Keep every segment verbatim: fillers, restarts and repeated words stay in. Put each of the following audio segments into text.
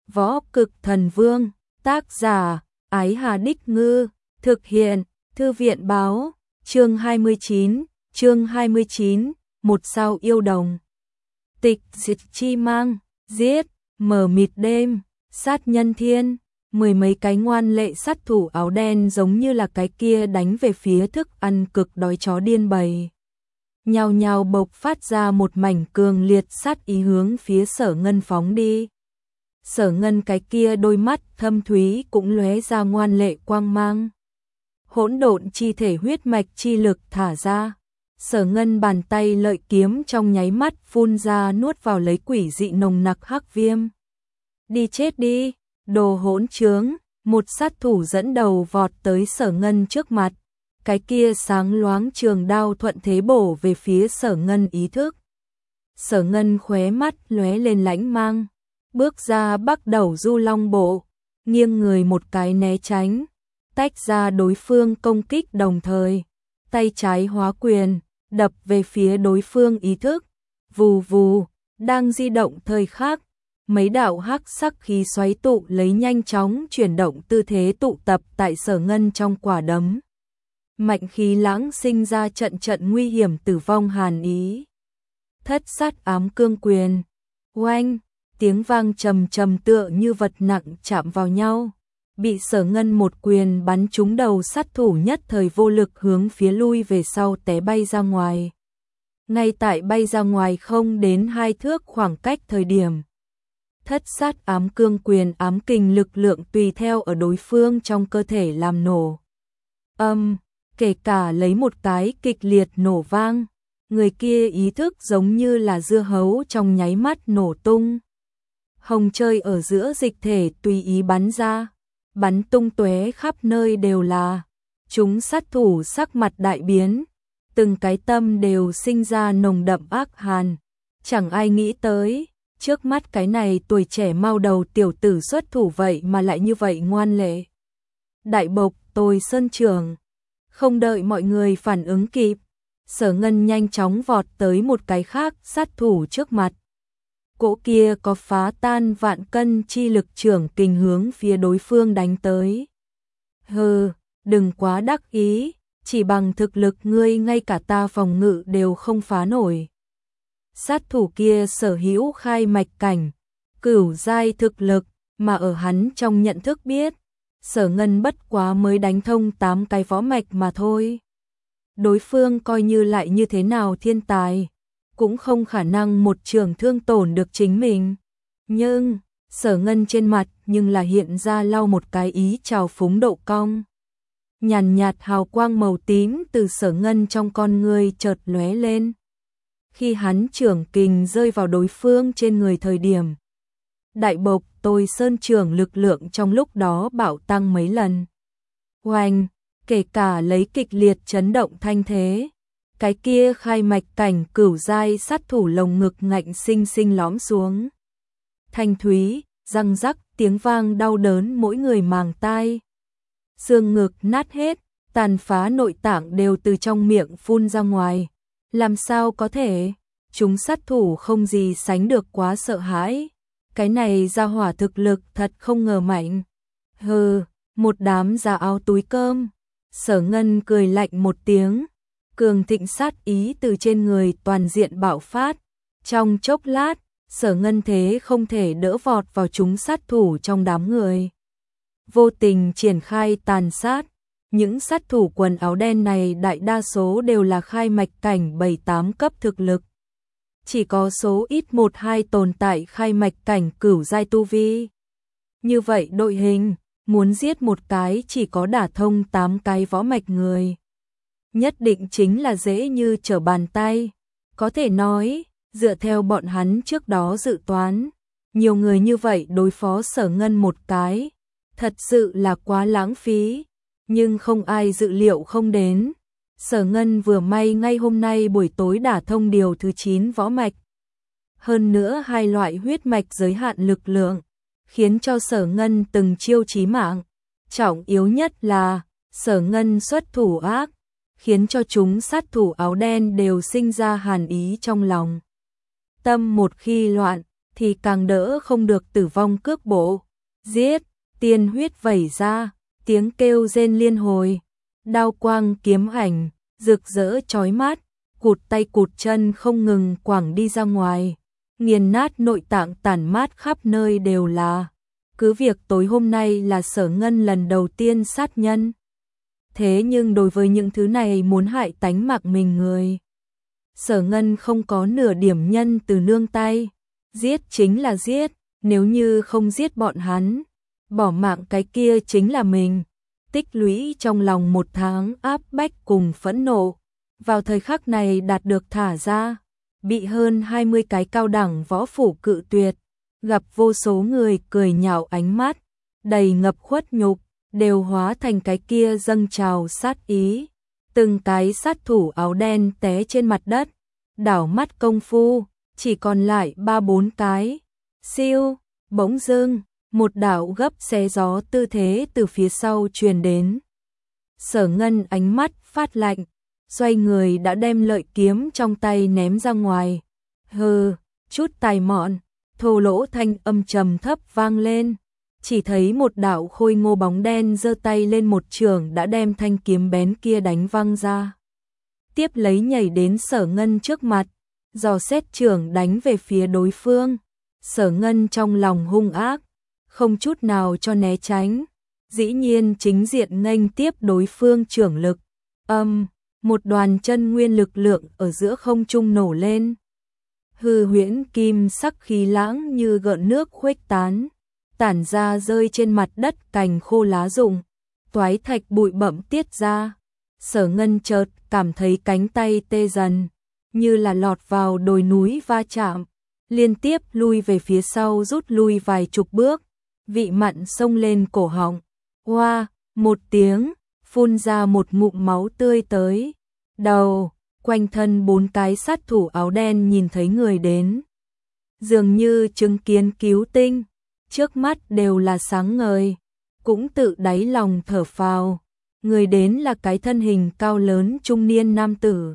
Võ Cực Thần Vương, tác giả, Ái Hà Đích Ngư, thực hiện, Thư viện báo, chương hai mươi chín, chương hai mươi chín, một sao yêu đồng. Tịch diệt chi mang, giết, mở mịt đêm, sát nhân thiên, mười mấy cái ngoan lệ sát thủ áo đen giống như là cái kia đánh về phía thức ăn cực đói chó điên bầy. Nhào nhào bộc phát ra một mảnh cường liệt sát ý hướng phía Sở Ngân phóng đi. Sở Ngân cái kia đôi mắt thâm thúy cũng lóe ra ngoan lệ quang mang. Hỗn độn chi thể huyết mạch chi lực thả ra. Sở Ngân bàn tay lợi kiếm trong nháy mắt phun ra nuốt vào lấy quỷ dị nồng nặc hắc viêm. Đi chết đi, đồ hỗn trướng, một sát thủ dẫn đầu vọt tới Sở Ngân trước mặt. Cái kia sáng loáng trường đao thuận thế bổ về phía Sở Ngân ý thức. Sở Ngân khóe mắt lóe lên lãnh mang, bước ra bắt đầu du long bộ, nghiêng người một cái né tránh, tách ra đối phương công kích đồng thời, tay trái hóa quyền, đập về phía đối phương ý thức. Vù vù, đang di động thời khắc, mấy đạo hắc sắc khí xoáy tụ lấy nhanh chóng chuyển động tư thế tụ tập tại Sở Ngân trong quả đấm. Mạnh khí lãng sinh ra trận trận nguy hiểm tử vong hàn ý. Thất sát ám cương quyền, oanh, tiếng vang trầm trầm tựa như vật nặng chạm vào nhau, bị Sở Ngân một quyền bắn trúng đầu, sát thủ nhất thời vô lực hướng phía lui về sau té bay ra ngoài. Ngay tại bay ra ngoài không đến hai thước khoảng cách thời điểm, thất sát ám cương quyền ám kình lực lượng tùy theo ở đối phương trong cơ thể làm nổ. Âm, kể cả lấy một cái kịch liệt nổ vang, người kia ý thức giống như là dưa hấu trong nháy mắt nổ tung. Hồng chơi ở giữa dịch thể tùy ý bắn ra, bắn tung tóe khắp nơi đều là. Chúng sát thủ sắc mặt đại biến, từng cái tâm đều sinh ra nồng đậm ác hàn. Chẳng ai nghĩ tới, trước mắt cái này tuổi trẻ mau đầu tiểu tử xuất thủ vậy mà lại như vậy ngoan lệ. Đại bộc tôi sơn trưởng, không đợi mọi người phản ứng kịp, Sở Ngân nhanh chóng vọt tới một cái khác sát thủ trước mặt. Cỗ kia có phá tan vạn cân chi lực trưởng kình hướng phía đối phương đánh tới. Hừ, đừng quá đắc ý, chỉ bằng thực lực ngươi ngay cả ta phòng ngự đều không phá nổi. Sát thủ kia sở hữu khai mạch cảnh, cửu giai thực lực, mà ở hắn trong nhận thức biết, Sở Ngân bất quá mới đánh thông tám cái võ mạch mà thôi. Đối phương coi như lại như thế nào thiên tài, cũng không khả năng một trường thương tổn được chính mình. Nhưng, Sở Ngân trên mặt nhưng là hiện ra lau một cái ý trào phúng độ cong. Nhàn nhạt hào quang màu tím từ Sở Ngân trong con người chợt lóe lên. Khi hắn trưởng kình rơi vào đối phương trên người thời điểm, đại bộc tôi sơn trưởng lực lượng trong lúc đó bạo tăng mấy lần. Oanh, kể cả lấy kịch liệt chấn động thanh thế, cái kia khai mạch cảnh cửu giai sát thủ lồng ngực ngạnh sinh sinh lõm xuống. Thanh thúy, răng rắc, tiếng vang đau đớn mỗi người màng tai. Xương ngực nát hết, tàn phá nội tạng đều từ trong miệng phun ra ngoài. Làm sao có thể? Chúng sát thủ không gì sánh được quá sợ hãi. Cái này ra hỏa thực lực thật không ngờ mạnh. Hừ, một đám da áo túi cơm. Sở Ngân cười lạnh một tiếng, cường thịnh sát ý từ trên người toàn diện bạo phát. Trong chốc lát, Sở Ngân thế không thể đỡ vọt vào chúng sát thủ trong đám người. Vô tình triển khai tàn sát. Những sát thủ quần áo đen này đại đa số đều là khai mạch cảnh bảy tám cấp thực lực. Chỉ có số ít một hai tồn tại khai mạch cảnh cửu giai tu vi. Như vậy đội hình, muốn giết một cái chỉ có đả thông tám cái võ mạch người. Nhất định chính là dễ như trở bàn tay. Có thể nói, dựa theo bọn hắn trước đó dự toán, nhiều người như vậy đối phó Sở Ngân một cái, thật sự là quá lãng phí. Nhưng không ai dự liệu không đến, Sở Ngân vừa may ngay hôm nay buổi tối đả thông điều thứ chín võ mạch. Hơn nữa hai loại huyết mạch giới hạn lực lượng, khiến cho Sở Ngân từng chiêu chí mạng. Trọng yếu nhất là, Sở Ngân xuất thủ ác, khiến cho chúng sát thủ áo đen đều sinh ra hàn ý trong lòng. Tâm một khi loạn, thì càng đỡ không được tử vong cước bộ. Giết, tiên huyết vẩy ra, tiếng kêu rên liên hồi, đao quang kiếm ảnh, rực rỡ chói mắt, cụt tay cụt chân không ngừng quẳng đi ra ngoài, nghiền nát nội tạng tản mát khắp nơi đều là. Cứ việc tối hôm nay là Sở Ngân lần đầu tiên sát nhân. Thế nhưng đối với những thứ này muốn hại tánh mạng mình người, Sở Ngân không có nửa điểm nhân từ nương tay. Giết chính là giết, nếu như không giết bọn hắn, bỏ mạng cái kia chính là mình. Tích lũy trong lòng một tháng áp bách cùng phẫn nộ, vào thời khắc này đạt được thả ra, bị hơn hai mươi cái cao đẳng võ phủ cự tuyệt, gặp vô số người cười nhạo ánh mắt, đầy ngập khuất nhục, đều hóa thành cái kia dâng trào sát ý. Từng cái sát thủ áo đen té trên mặt đất, đảo mắt công phu, chỉ còn lại ba bốn cái. Siêu, bỗng dưng, một đạo gấp xé gió tư thế từ phía sau truyền đến. Sở Ngân ánh mắt phát lạnh, xoay người đã đem lợi kiếm trong tay ném ra ngoài. Hừ, chút tài mọn, thô lỗ thanh âm trầm thấp vang lên. Chỉ thấy một đạo khôi ngô bóng đen giơ tay lên một chưởng đã đem thanh kiếm bén kia đánh văng ra. Tiếp lấy nhảy đến Sở Ngân trước mặt, dò xét chưởng đánh về phía đối phương. Sở Ngân trong lòng hung ác, không chút nào cho né tránh, dĩ nhiên chính diện nghênh tiếp đối phương chưởng lực. Âm, một đoàn chân nguyên lực lượng ở giữa không trung nổ lên. Hư huyễn kim sắc khí lãng như gợn nước khuếch tán, tản ra rơi trên mặt đất cành khô lá rụng, toái thạch bụi bặm tiết ra. Sở Ngân chợt cảm thấy cánh tay tê dần, như là lọt vào đồi núi va chạm, liên tiếp lui về phía sau rút lui vài chục bước, vị mặn xông lên cổ họng. Oa, một tiếng, phun ra một ngụm máu tươi tới. Đầu, quanh thân bốn cái sát thủ áo đen nhìn thấy người đến, dường như chứng kiến cứu tinh, trước mắt đều là sáng ngời, cũng tự đáy lòng thở phào. Người đến là cái thân hình cao lớn trung niên nam tử,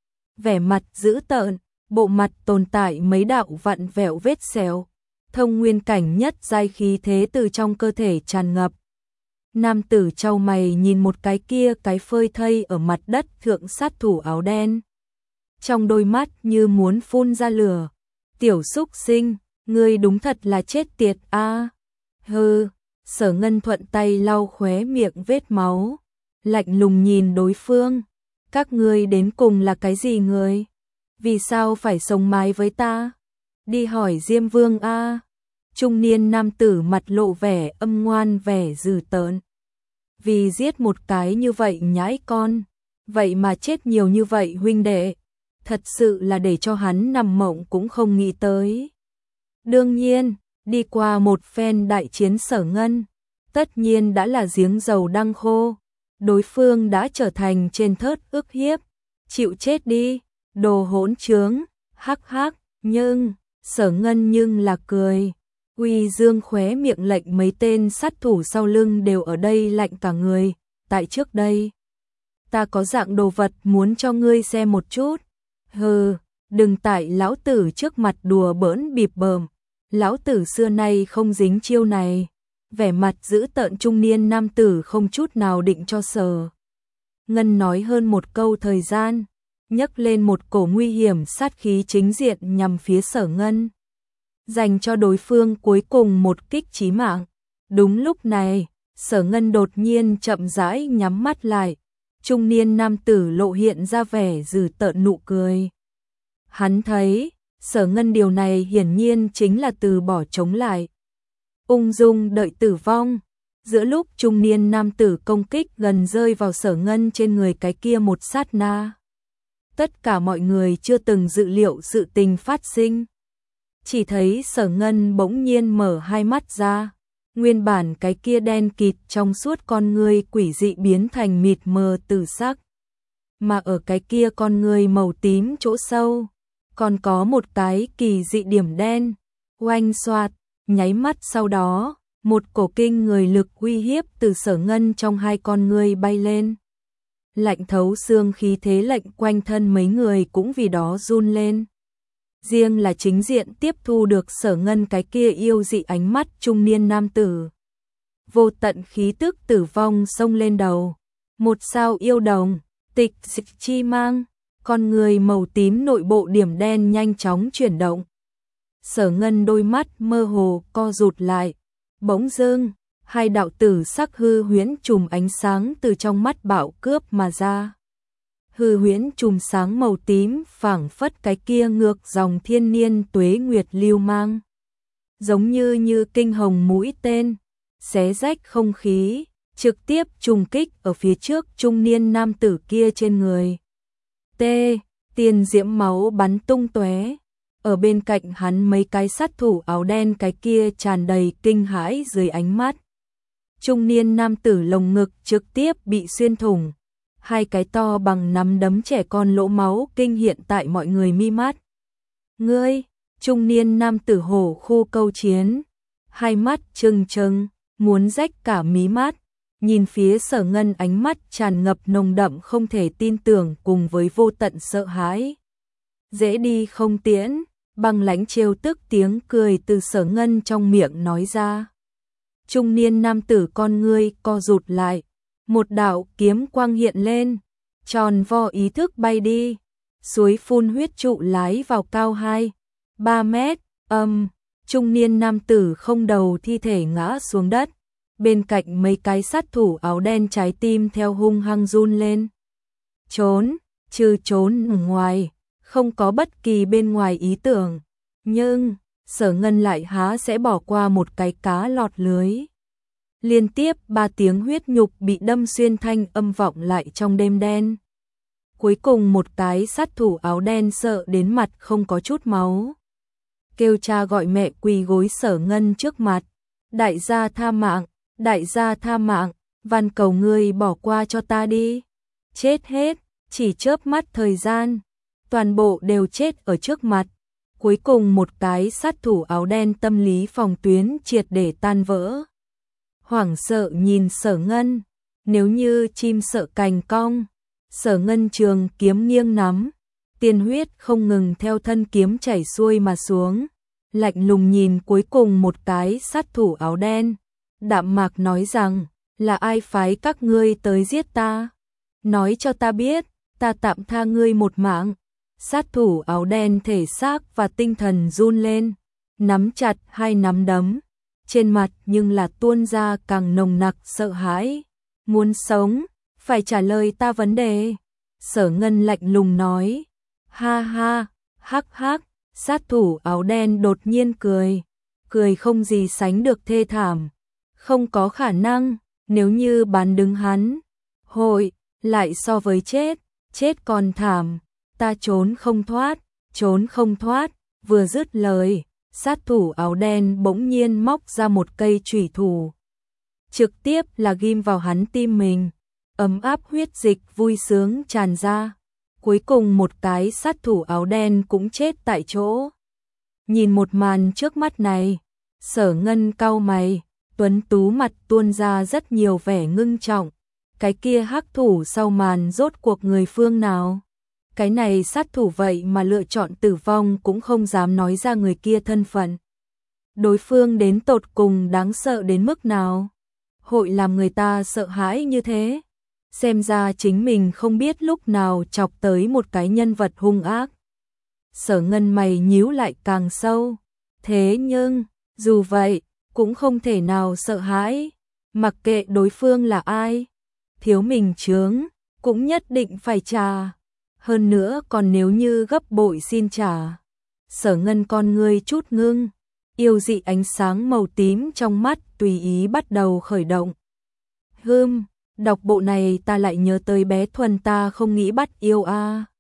vẻ mặt dữ tợn, bộ mặt tồn tại mấy đạo vặn vẹo vết sẹo, thông nguyên cảnh nhất giai khí thế từ trong cơ thể tràn ngập. Nam tử chau mày nhìn một cái kia cái phơi thây ở mặt đất thượng sát thủ áo đen, trong đôi mắt như muốn phun ra lửa. Tiểu xúc sinh, ngươi đúng thật là chết tiệt a. À. Hừ, Sở Ngân thuận tay lau khóe miệng vết máu, lạnh lùng nhìn đối phương. Các ngươi đến cùng là cái gì người? Vì sao phải sống mái với ta? Đi hỏi Diêm Vương a. À. Trung niên nam tử mặt lộ vẻ âm ngoan vẻ dữ tợn. Vì giết một cái như vậy nhãi con, vậy mà chết nhiều như vậy huynh đệ, thật sự là để cho hắn nằm mộng cũng không nghĩ tới. Đương nhiên, đi qua một phen đại chiến Sở Ngân, tất nhiên đã là giếng dầu đang khô, đối phương đã trở thành trên thớt ức hiếp, chịu chết đi, đồ hỗn trướng, hắc hắc. Nhưng, Sở Ngân nhưng là cười. Uy dương khóe miệng lệnh mấy tên sát thủ sau lưng đều ở đây lạnh cả người. Tại trước đây, ta có dạng đồ vật muốn cho ngươi xem một chút. Hừ, đừng tại lão tử trước mặt đùa bỡn bịp bợm. Lão tử xưa nay không dính chiêu này. Vẻ mặt dữ tợn trung niên nam tử không chút nào định cho Sở Ngân nói hơn một câu thời gian, nhấc lên một cổ nguy hiểm sát khí chính diện nhằm phía Sở Ngân, dành cho đối phương cuối cùng một kích chí mạng. Đúng lúc này, Sở Ngân đột nhiên chậm rãi nhắm mắt lại, trung niên nam tử lộ hiện ra vẻ dữ tợn nụ cười. Hắn thấy, Sở Ngân điều này hiển nhiên chính là từ bỏ chống lại, ung dung đợi tử vong. Giữa lúc trung niên nam tử công kích gần rơi vào Sở Ngân trên người cái kia một sát na, tất cả mọi người chưa từng dự liệu sự tình phát sinh. Chỉ thấy Sở Ngân bỗng nhiên mở hai mắt ra, nguyên bản cái kia đen kịt trong suốt con ngươi quỷ dị biến thành mịt mờ tử sắc. Mà ở cái kia con ngươi màu tím chỗ sâu, còn có một cái kỳ dị điểm đen, oanh xoạt, nháy mắt sau đó, một cổ kinh người lực uy hiếp từ Sở Ngân trong hai con ngươi bay lên. Lạnh thấu xương khí thế lệnh quanh thân mấy người cũng vì đó run lên. riêng là chính diện tiếp thu được Sở Ngân cái kia yêu dị ánh mắt trung niên nam tử. Vô tận khí tức tử vong xông lên đầu. Một sao yêu đồng, tịch dịch chi mang, con người màu tím nội bộ điểm đen nhanh chóng chuyển động. Sở Ngân đôi mắt mơ hồ co rụt lại, bỗng dưng, hai đạo tử sắc hư huyễn chùm ánh sáng từ trong mắt bạo cướp mà ra. Hư huyễn chùm sáng màu tím phảng phất cái kia ngược dòng thiên niên tuế nguyệt lưu mang. Giống như như kinh hồng mũi tên, xé rách không khí, trực tiếp trùng kích ở phía trước trung niên nam tử kia trên người. T, tiền diễm máu bắn tung tóe. Ở bên cạnh hắn mấy cái sát thủ áo đen cái kia tràn đầy kinh hãi dưới ánh mắt. Trung niên nam tử lồng ngực trực tiếp bị xuyên thủng. Hai cái to bằng nắm đấm trẻ con lỗ máu kinh hiện tại mọi người mi mắt. Ngươi, trung niên nam tử hổ khu câu chiến. Hai mắt trừng trừng, muốn rách cả mí mắt. Nhìn phía Sở Ngân ánh mắt tràn ngập nồng đậm không thể tin tưởng cùng với vô tận sợ hãi. Dễ đi không tiễn, băng lãnh trêu tức tiếng cười từ Sở Ngân trong miệng nói ra. Trung niên nam tử con ngươi co rụt lại, một đạo kiếm quang hiện lên, tròn vo ý thức bay đi, suối phun huyết trụ lái vào cao hai, ba mét, âm, trung niên nam tử không đầu thi thể ngã xuống đất. Bên cạnh mấy cái sát thủ áo đen trái tim theo hung hăng run lên. Trốn, trừ trốn ở ngoài, không có bất kỳ bên ngoài ý tưởng. Nhưng, Sở Ngân lại há sẽ bỏ qua một cái cá lọt lưới. Liên tiếp ba tiếng huyết nhục bị đâm xuyên thanh âm vọng lại trong đêm đen. Cuối cùng một cái sát thủ áo đen sợ đến mặt không có chút máu. Kêu cha gọi mẹ quỳ gối Sở Ngân trước mặt. Đại gia tha mạng. Đại gia tha mạng, van cầu ngươi bỏ qua cho ta đi. Chết hết, chỉ chớp mắt thời gian, toàn bộ đều chết ở trước mặt. Cuối cùng một cái sát thủ áo đen tâm lý phòng tuyến triệt để tan vỡ. Hoảng sợ nhìn Sở Ngân, nếu như chim sợ cành cong. Sở Ngân trường kiếm nghiêng nắm, tiên huyết không ngừng theo thân kiếm chảy xuôi mà xuống. Lạnh lùng nhìn cuối cùng một cái sát thủ áo đen. Đạm mạc nói rằng, là ai phái các ngươi tới giết ta? Nói cho ta biết, ta tạm tha ngươi một mạng. Sát thủ áo đen thể xác và tinh thần run lên, nắm chặt hai nắm đấm. Trên mặt nhưng là tuôn ra càng nồng nặc sợ hãi. Muốn sống, phải trả lời ta vấn đề. Sở Ngân lạnh lùng nói. Ha ha, hắc hắc, sát thủ áo đen đột nhiên cười. Cười không gì sánh được thê thảm. Không có khả năng, nếu như bán đứng hắn, hội, lại so với chết, chết còn thảm, ta trốn không thoát, trốn không thoát, vừa dứt lời, sát thủ áo đen bỗng nhiên móc ra một cây chủy thủ. Trực tiếp là ghim vào hắn tim mình, ấm áp huyết dịch vui sướng tràn ra, cuối cùng một cái sát thủ áo đen cũng chết tại chỗ. Nhìn một màn trước mắt này, Sở Ngân cau mày. Tuấn tú mặt tuôn ra rất nhiều vẻ ngưng trọng. Cái kia hắc thủ sau màn rốt cuộc người phương nào? Cái này sát thủ vậy mà lựa chọn tử vong cũng không dám nói ra người kia thân phận. Đối phương đến tột cùng đáng sợ đến mức nào? Hội làm người ta sợ hãi như thế? Xem ra chính mình không biết lúc nào chọc tới một cái nhân vật hung ác. Sở Ngân mày nhíu lại càng sâu. Thế nhưng, dù vậy, cũng không thể nào sợ hãi, mặc kệ đối phương là ai, thiếu mình chướng, cũng nhất định phải trả, hơn nữa còn nếu như gấp bội xin trả. Sở Ngân con ngươi chút ngưng, yêu dị ánh sáng màu tím trong mắt tùy ý bắt đầu khởi động. Hừm, đọc bộ này ta lại nhớ tới bé Thuần ta không nghĩ bắt yêu a. À.